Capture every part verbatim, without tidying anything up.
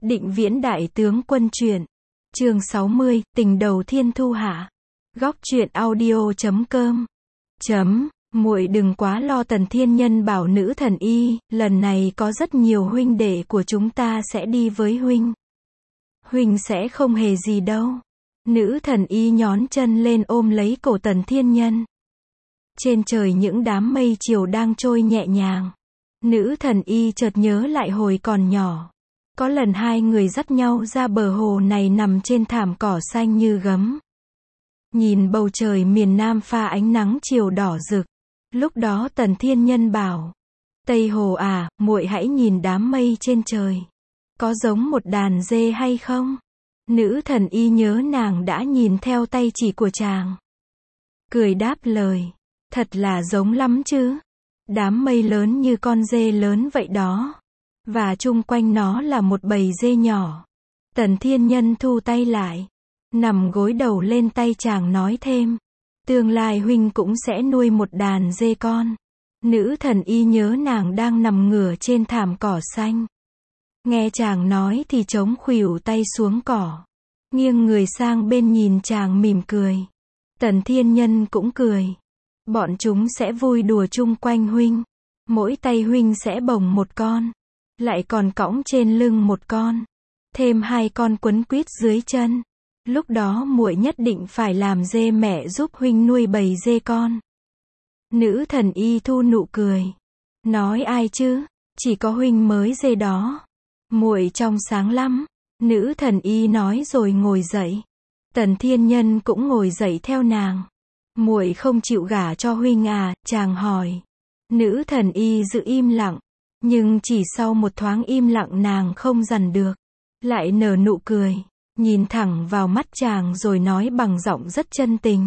Định Viễn Đại Tướng Quân truyện. Chương sáu mươi, Tình Đầu Thiên Thu Hạ. Góc truyện audio chấm com. Chấm, muội đừng quá lo. Tần Thiên Nhân bảo nữ thần y, lần này có rất nhiều huynh đệ của chúng ta sẽ đi với huynh. Huynh sẽ không hề gì đâu. Nữ thần y nhón chân lên ôm lấy cổ Tần Thiên Nhân. Trên trời những đám mây chiều đang trôi nhẹ nhàng. Nữ thần y chợt nhớ lại hồi còn nhỏ. Có lần hai người dắt nhau ra bờ hồ này nằm trên thảm cỏ xanh như gấm. Nhìn bầu trời miền Nam pha ánh nắng chiều đỏ rực. Lúc đó Tần Thiên Nhân bảo: Tây Hồ à, muội hãy nhìn đám mây trên trời. Có giống một đàn dê hay không? Nữ thần y nhớ nàng đã nhìn theo tay chỉ của chàng. Cười đáp lời: Thật là giống lắm chứ. Đám mây lớn như con dê lớn vậy đó. Và chung quanh nó là một bầy dê nhỏ. Tần Thiên Nhân thu tay lại, nằm gối đầu lên tay chàng nói thêm: Tương lai huynh cũng sẽ nuôi một đàn dê con. Nữ thần y nhớ nàng đang nằm ngửa trên thảm cỏ xanh. Nghe chàng nói thì chống khuỷu tay xuống cỏ, nghiêng người sang bên nhìn chàng mỉm cười. Tần Thiên Nhân cũng cười. Bọn chúng sẽ vui đùa chung quanh huynh. Mỗi tay huynh sẽ bồng một con, lại còn cõng trên lưng một con, thêm hai con quấn quýt dưới chân. Lúc đó muội nhất định phải làm dê mẹ giúp huynh nuôi bầy dê con. Nữ thần y thu nụ cười, nói: Ai chứ, chỉ có huynh mới dê đó. Muội trong sáng lắm. Nữ thần y nói rồi ngồi dậy. Tần Thiên Nhân cũng ngồi dậy theo nàng. Muội không chịu gả cho huynh à? Chàng hỏi. Nữ thần y giữ im lặng, nhưng chỉ sau một thoáng im lặng nàng không dằn được, lại nở nụ cười, nhìn thẳng vào mắt chàng rồi nói bằng giọng rất chân tình: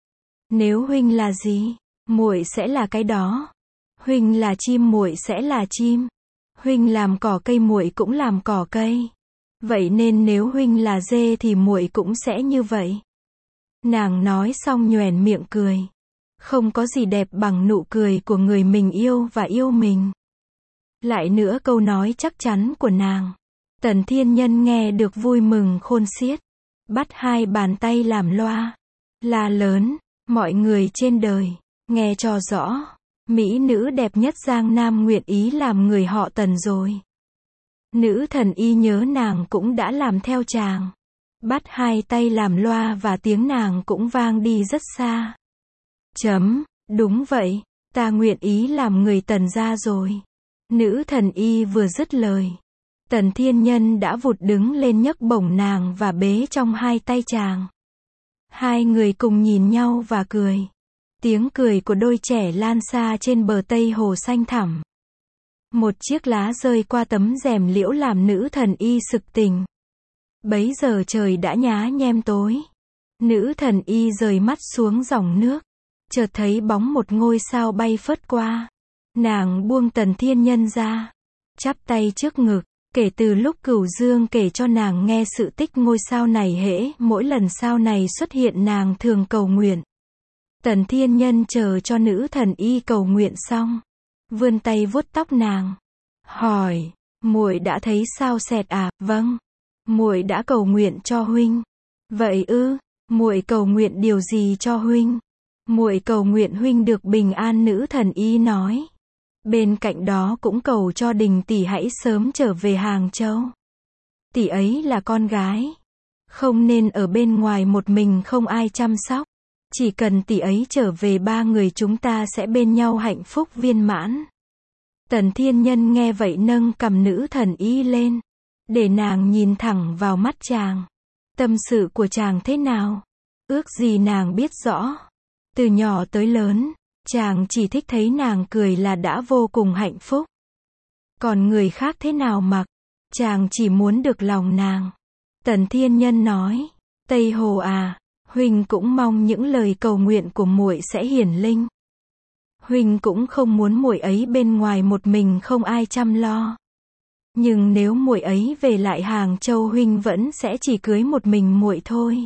Nếu huynh là gì, muội sẽ là cái đó. Huynh là chim, muội sẽ là chim. Huynh làm cỏ cây, muội cũng làm cỏ cây. Vậy nên nếu huynh là dê thì muội cũng sẽ như vậy. Nàng nói xong nhoẻn miệng cười. Không có gì đẹp bằng nụ cười của người mình yêu và yêu mình. Lại nữa câu nói chắc chắn của nàng. Tần Thiên Nhân nghe được vui mừng khôn xiết. Bắt hai bàn tay làm loa, la lớn: Mọi người trên đời, nghe cho rõ. Mỹ nữ đẹp nhất Giang Nam nguyện ý làm người họ Tần rồi. Nữ thần y nhớ nàng cũng đã làm theo chàng. Bắt hai tay làm loa và tiếng nàng cũng vang đi rất xa. Chấm, đúng vậy, ta nguyện ý làm người Tần gia rồi. Nữ thần y vừa dứt lời, Tần Thiên Nhân đã vụt đứng lên nhấc bổng nàng và bế trong hai tay chàng. Hai người cùng nhìn nhau và cười. Tiếng cười của đôi trẻ lan xa trên bờ Tây Hồ xanh thẳm. Một chiếc lá rơi qua tấm rèm liễu làm nữ thần y sực tỉnh. Bấy giờ trời đã nhá nhem tối. Nữ thần y rời mắt xuống dòng nước, chợt thấy bóng một ngôi sao bay phớt qua. Nàng buông Tần Thiên Nhân ra, chắp tay trước ngực, kể từ lúc Cửu Dương kể cho nàng nghe sự tích ngôi sao này, hễ mỗi lần sao này xuất hiện nàng thường cầu nguyện. Tần Thiên Nhân chờ cho nữ thần y cầu nguyện xong, vươn tay vuốt tóc nàng, hỏi: Muội đã thấy sao sẹt à? Vâng, muội đã cầu nguyện cho huynh. Vậy ư? Muội cầu nguyện điều gì cho huynh? Muội cầu nguyện huynh được bình an. Nữ thần y nói. Bên cạnh đó cũng cầu cho Đình tỷ hãy sớm trở về Hàng Châu. Tỷ ấy là con gái, không nên ở bên ngoài một mình không ai chăm sóc. Chỉ cần tỷ ấy trở về, ba người chúng ta sẽ bên nhau hạnh phúc viên mãn. Tần Thiên Nhân nghe vậy nâng cằm nữ thần y lên, để nàng nhìn thẳng vào mắt chàng. Tâm sự của chàng thế nào? Ước gì nàng biết rõ. Từ nhỏ tới lớn, chàng chỉ thích thấy nàng cười là đã vô cùng hạnh phúc. Còn người khác thế nào mặc, chàng chỉ muốn được lòng nàng. Tần Thiên Nhân nói: Tây Hồ à, huynh cũng mong những lời cầu nguyện của muội sẽ hiển linh. Huynh cũng không muốn muội ấy bên ngoài một mình không ai chăm lo. Nhưng nếu muội ấy về lại Hàng Châu, huynh vẫn sẽ chỉ cưới một mình muội thôi.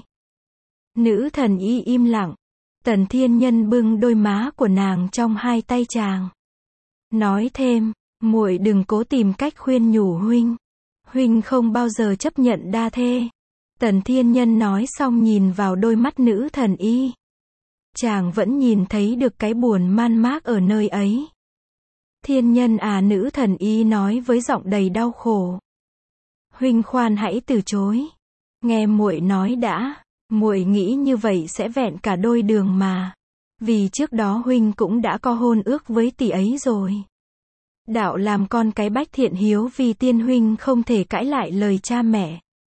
Nữ thần y im lặng. Tần Thiên Nhân bưng đôi má của nàng trong hai tay chàng, nói thêm: Muội đừng cố tìm cách khuyên nhủ huynh. Huynh không bao giờ chấp nhận đa thê. Tần Thiên Nhân nói xong nhìn vào đôi mắt nữ thần y. Chàng vẫn nhìn thấy được cái buồn man mác ở nơi ấy. Thiên Nhân à, nữ thần y nói với giọng đầy đau khổ. Huynh khoan hãy từ chối. Nghe muội nói đã, muội nghĩ như vậy sẽ vẹn cả đôi đường mà. Vì trước đó huynh cũng đã có hôn ước với tỷ ấy rồi. Đạo làm con cái bách thiện hiếu vì tiên, huynh không thể cãi lại lời cha mẹ.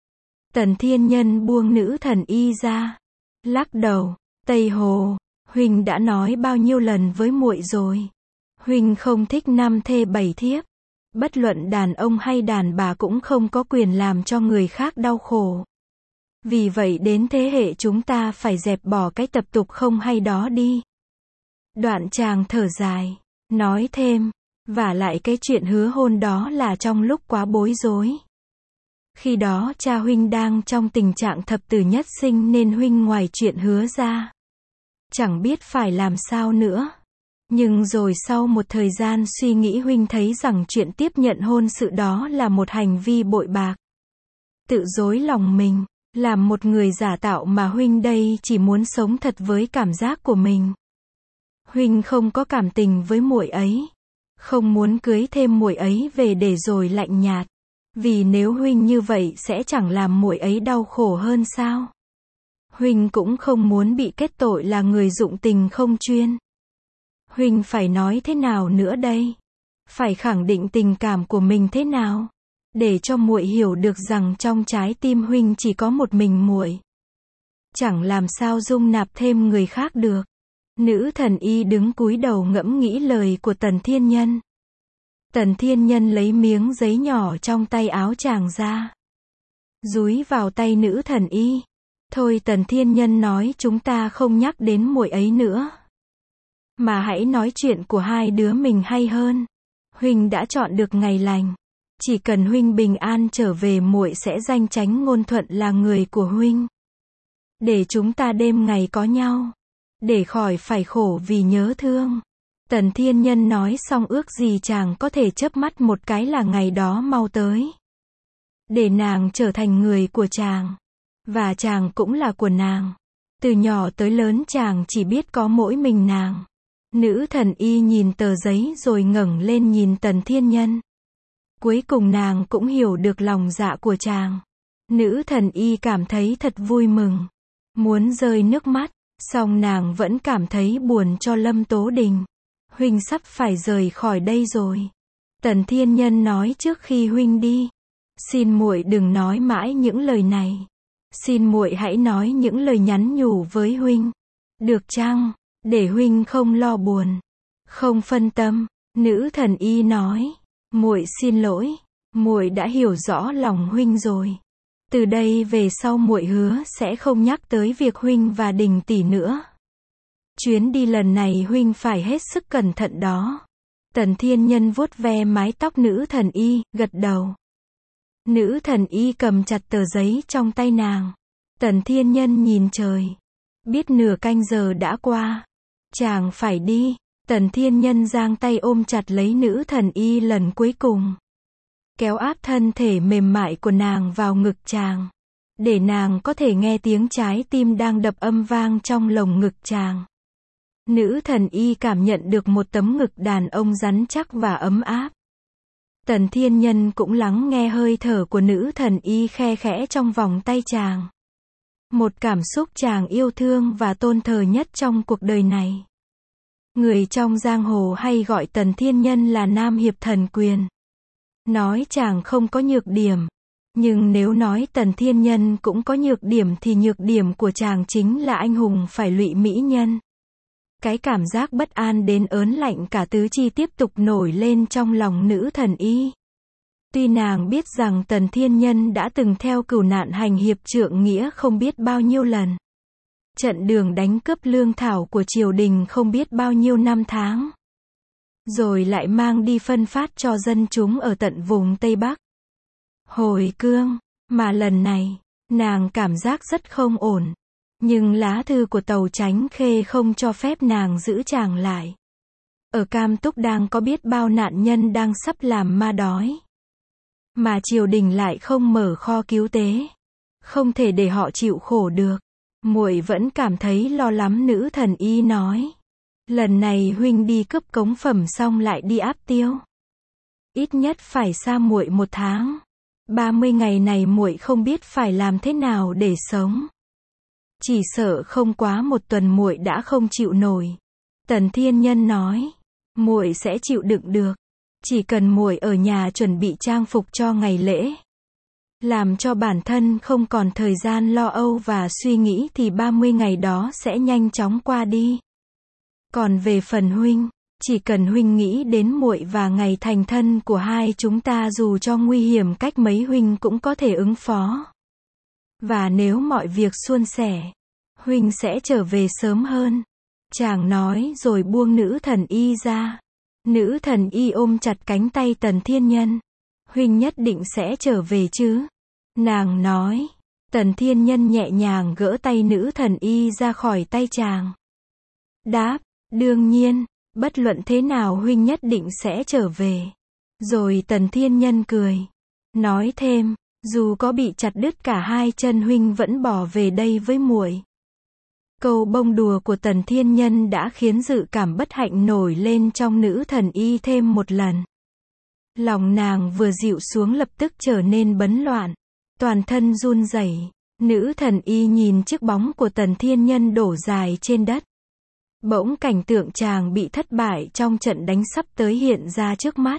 Tần Thiên Nhân buông nữ thần y ra, lắc đầu. Tây Hồ, huynh đã nói bao nhiêu lần với muội rồi. Huynh không thích năm thê bảy thiếp. Bất luận đàn ông hay đàn bà cũng không có quyền làm cho người khác đau khổ. Vì vậy đến thế hệ chúng ta phải dẹp bỏ cái tập tục không hay đó đi. Đoạn chàng thở dài, nói thêm, vả lại cái chuyện hứa hôn đó là trong lúc quá bối rối. Khi đó cha huynh đang trong tình trạng thập tử nhất sinh nên huynh ngoài chuyện hứa ra. Chẳng biết phải làm sao nữa. Nhưng rồi sau một thời gian suy nghĩ huynh thấy rằng chuyện tiếp nhận hôn sự đó là một hành vi bội bạc. Tự dối lòng mình, làm một người giả tạo mà huynh đây chỉ muốn sống thật với cảm giác của mình. Huynh không có cảm tình với muội ấy. Không muốn cưới thêm muội ấy về để rồi lạnh nhạt. Vì nếu huynh như vậy sẽ chẳng làm muội ấy đau khổ hơn sao? Huynh cũng không muốn bị kết tội là người dụng tình không chuyên. Huynh phải nói thế nào nữa đây? Phải khẳng định tình cảm của mình thế nào? Để cho muội hiểu được rằng trong trái tim huynh chỉ có một mình muội. Chẳng làm sao dung nạp thêm người khác được. Nữ thần y đứng cúi đầu ngẫm nghĩ lời của Tần Thiên Nhân. Tần Thiên Nhân lấy miếng giấy nhỏ trong tay áo chàng ra, dúi vào tay nữ thần y. Thôi Tần Thiên Nhân nói, chúng ta không nhắc đến muội ấy nữa, mà hãy nói chuyện của hai đứa mình hay hơn. Huynh đã chọn được ngày lành, chỉ cần huynh bình an trở về muội sẽ danh chánh ngôn thuận là người của huynh. Để chúng ta đêm ngày có nhau, để khỏi phải khổ vì nhớ thương. Tần Thiên Nhân nói xong ước gì chàng có thể chớp mắt một cái là ngày đó mau tới. Để nàng trở thành người của chàng. Và chàng cũng là của nàng. Từ nhỏ tới lớn chàng chỉ biết có mỗi mình nàng. Nữ thần y nhìn tờ giấy rồi ngẩng lên nhìn Tần Thiên Nhân. Cuối cùng nàng cũng hiểu được lòng dạ của chàng. Nữ thần y cảm thấy thật vui mừng. Muốn rơi nước mắt. Song nàng vẫn cảm thấy buồn cho Lâm Tố Đình. Huynh sắp phải rời khỏi đây rồi. Tần Thiên Nhân nói trước khi huynh đi. Xin muội đừng nói mãi những lời này. Xin muội hãy nói những lời nhắn nhủ với huynh. Được chăng? Để huynh không lo buồn. Không phân tâm. Nữ thần y nói. Muội xin lỗi. Muội đã hiểu rõ lòng huynh rồi. Từ đây về sau muội hứa sẽ không nhắc tới việc huynh và Đình tỷ nữa. Chuyến đi lần này huynh phải hết sức cẩn thận đó. Tần Thiên Nhân vuốt ve mái tóc nữ thần y, gật đầu. Nữ thần y cầm chặt tờ giấy trong tay nàng. Tần Thiên Nhân nhìn trời. Biết nửa canh giờ đã qua. Chàng phải đi. Tần Thiên Nhân giang tay ôm chặt lấy nữ thần y lần cuối cùng. Kéo áp thân thể mềm mại của nàng vào ngực chàng. Để nàng có thể nghe tiếng trái tim đang đập âm vang trong lồng ngực chàng. Nữ thần y cảm nhận được một tấm ngực đàn ông rắn chắc và ấm áp. Tần Thiên Nhân cũng lắng nghe hơi thở của nữ thần y khe khẽ trong vòng tay chàng. Một cảm xúc chàng yêu thương và tôn thờ nhất trong cuộc đời này. Người trong giang hồ hay gọi Tần Thiên Nhân là Nam Hiệp Thần Quyền. Nói chàng không có nhược điểm. Nhưng nếu nói Tần Thiên Nhân cũng có nhược điểm thì nhược điểm của chàng chính là anh hùng phải lụy mỹ nhân. Cái cảm giác bất an đến ớn lạnh cả tứ chi tiếp tục nổi lên trong lòng nữ thần y. Tuy nàng biết rằng Tần Thiên Nhân đã từng theo cửu nạn hành hiệp trượng nghĩa không biết bao nhiêu lần. Trận đường đánh cướp lương thảo của triều đình không biết bao nhiêu năm tháng. Rồi lại mang đi phân phát cho dân chúng ở tận vùng Tây Bắc. Hồi cương, mà lần này, nàng cảm giác rất không ổn. Nhưng lá thư của Tàu Chánh Khê không cho phép nàng giữ chàng lại. Ở Cam Túc đang có biết bao nạn nhân đang sắp làm ma đói. Mà triều đình lại không mở kho cứu tế. Không thể để họ chịu khổ được. Muội vẫn cảm thấy lo lắm, nữ thần y nói. Lần này huynh đi cướp cống phẩm xong lại đi áp tiêu. Ít nhất phải xa muội một tháng. ba mươi ngày này muội không biết phải làm thế nào để sống. Chỉ sợ không quá một tuần muội đã không chịu nổi. Tần Thiên Nhân nói, muội sẽ chịu đựng được. Chỉ cần muội ở nhà chuẩn bị trang phục cho ngày lễ. Làm cho bản thân không còn thời gian lo âu và suy nghĩ thì ba mươi ngày đó sẽ nhanh chóng qua đi. Còn về phần huynh, chỉ cần huynh nghĩ đến muội và ngày thành thân của hai chúng ta, dù cho nguy hiểm cách mấy huynh cũng có thể ứng phó. Và nếu mọi việc suôn sẻ, huynh sẽ trở về sớm hơn. Chàng nói rồi buông nữ thần y ra. Nữ thần y ôm chặt cánh tay Tần Thiên Nhân. Huynh nhất định sẽ trở về chứ? Nàng nói. Tần Thiên Nhân nhẹ nhàng gỡ tay nữ thần y ra khỏi tay chàng. Đáp, đương nhiên, bất luận thế nào huynh nhất định sẽ trở về. Rồi Tần Thiên Nhân cười. Nói thêm, dù có bị chặt đứt cả hai chân huynh vẫn bỏ về đây với muội. Câu bông đùa của Tần Thiên Nhân đã khiến dự cảm bất hạnh nổi lên trong nữ thần y thêm một lần. Lòng nàng vừa dịu xuống lập tức trở nên bấn loạn. Toàn thân run rẩy. Nữ thần y nhìn chiếc bóng của Tần Thiên Nhân đổ dài trên đất. Bỗng cảnh tượng chàng bị thất bại trong trận đánh sắp tới hiện ra trước mắt.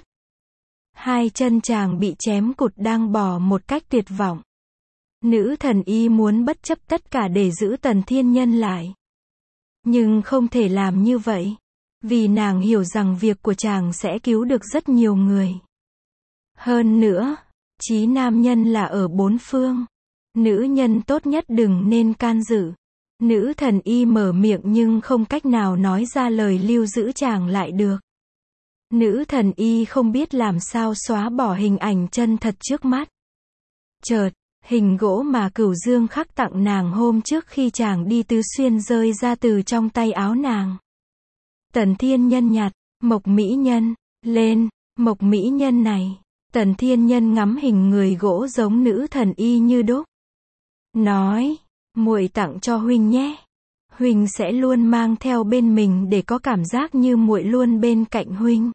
Hai chân chàng bị chém cụt đang bò một cách tuyệt vọng. Nữ thần y muốn bất chấp tất cả để giữ Tần Thiên Nhân lại. Nhưng không thể làm như vậy. Vì nàng hiểu rằng việc của chàng sẽ cứu được rất nhiều người. Hơn nữa, chí nam nhân là ở bốn phương. Nữ nhân tốt nhất đừng nên can dự. Nữ thần y mở miệng nhưng không cách nào nói ra lời lưu giữ chàng lại được. Nữ thần y không biết làm sao xóa bỏ hình ảnh chân thật trước mắt. Chợt, hình gỗ mà Cửu Dương khắc tặng nàng hôm trước khi chàng đi Tứ Xuyên rơi ra từ trong tay áo nàng. Tần Thiên Nhân nhặt Mộc Mỹ Nhân lên. Mộc Mỹ Nhân này. Tần Thiên Nhân ngắm hình người gỗ giống nữ thần y như đúc. Nói, muội tặng cho huynh nhé. Huynh sẽ luôn mang theo bên mình để có cảm giác như muội luôn bên cạnh huynh.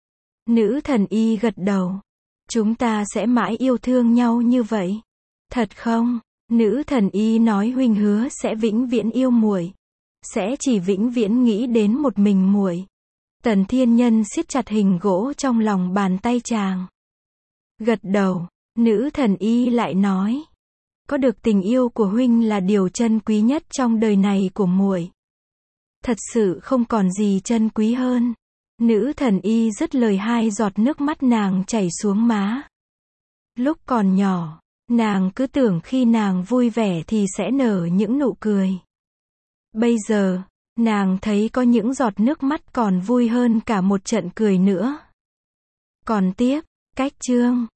Nữ thần y gật đầu. Chúng ta sẽ mãi yêu thương nhau như vậy. Thật không? Nữ thần y nói huynh hứa sẽ vĩnh viễn yêu muội. Sẽ chỉ vĩnh viễn nghĩ đến một mình muội. Tần Thiên Nhân siết chặt hình gỗ trong lòng bàn tay chàng. Gật đầu, nữ thần y lại nói. Có được tình yêu của huynh là điều chân quý nhất trong đời này của muội. Thật sự không còn gì chân quý hơn. Nữ thần y dứt lời, hai giọt nước mắt nàng chảy xuống má. Lúc còn nhỏ, nàng cứ tưởng khi nàng vui vẻ thì sẽ nở những nụ cười. Bây giờ, nàng thấy có những giọt nước mắt còn vui hơn cả một trận cười nữa. Còn tiếp, cách chương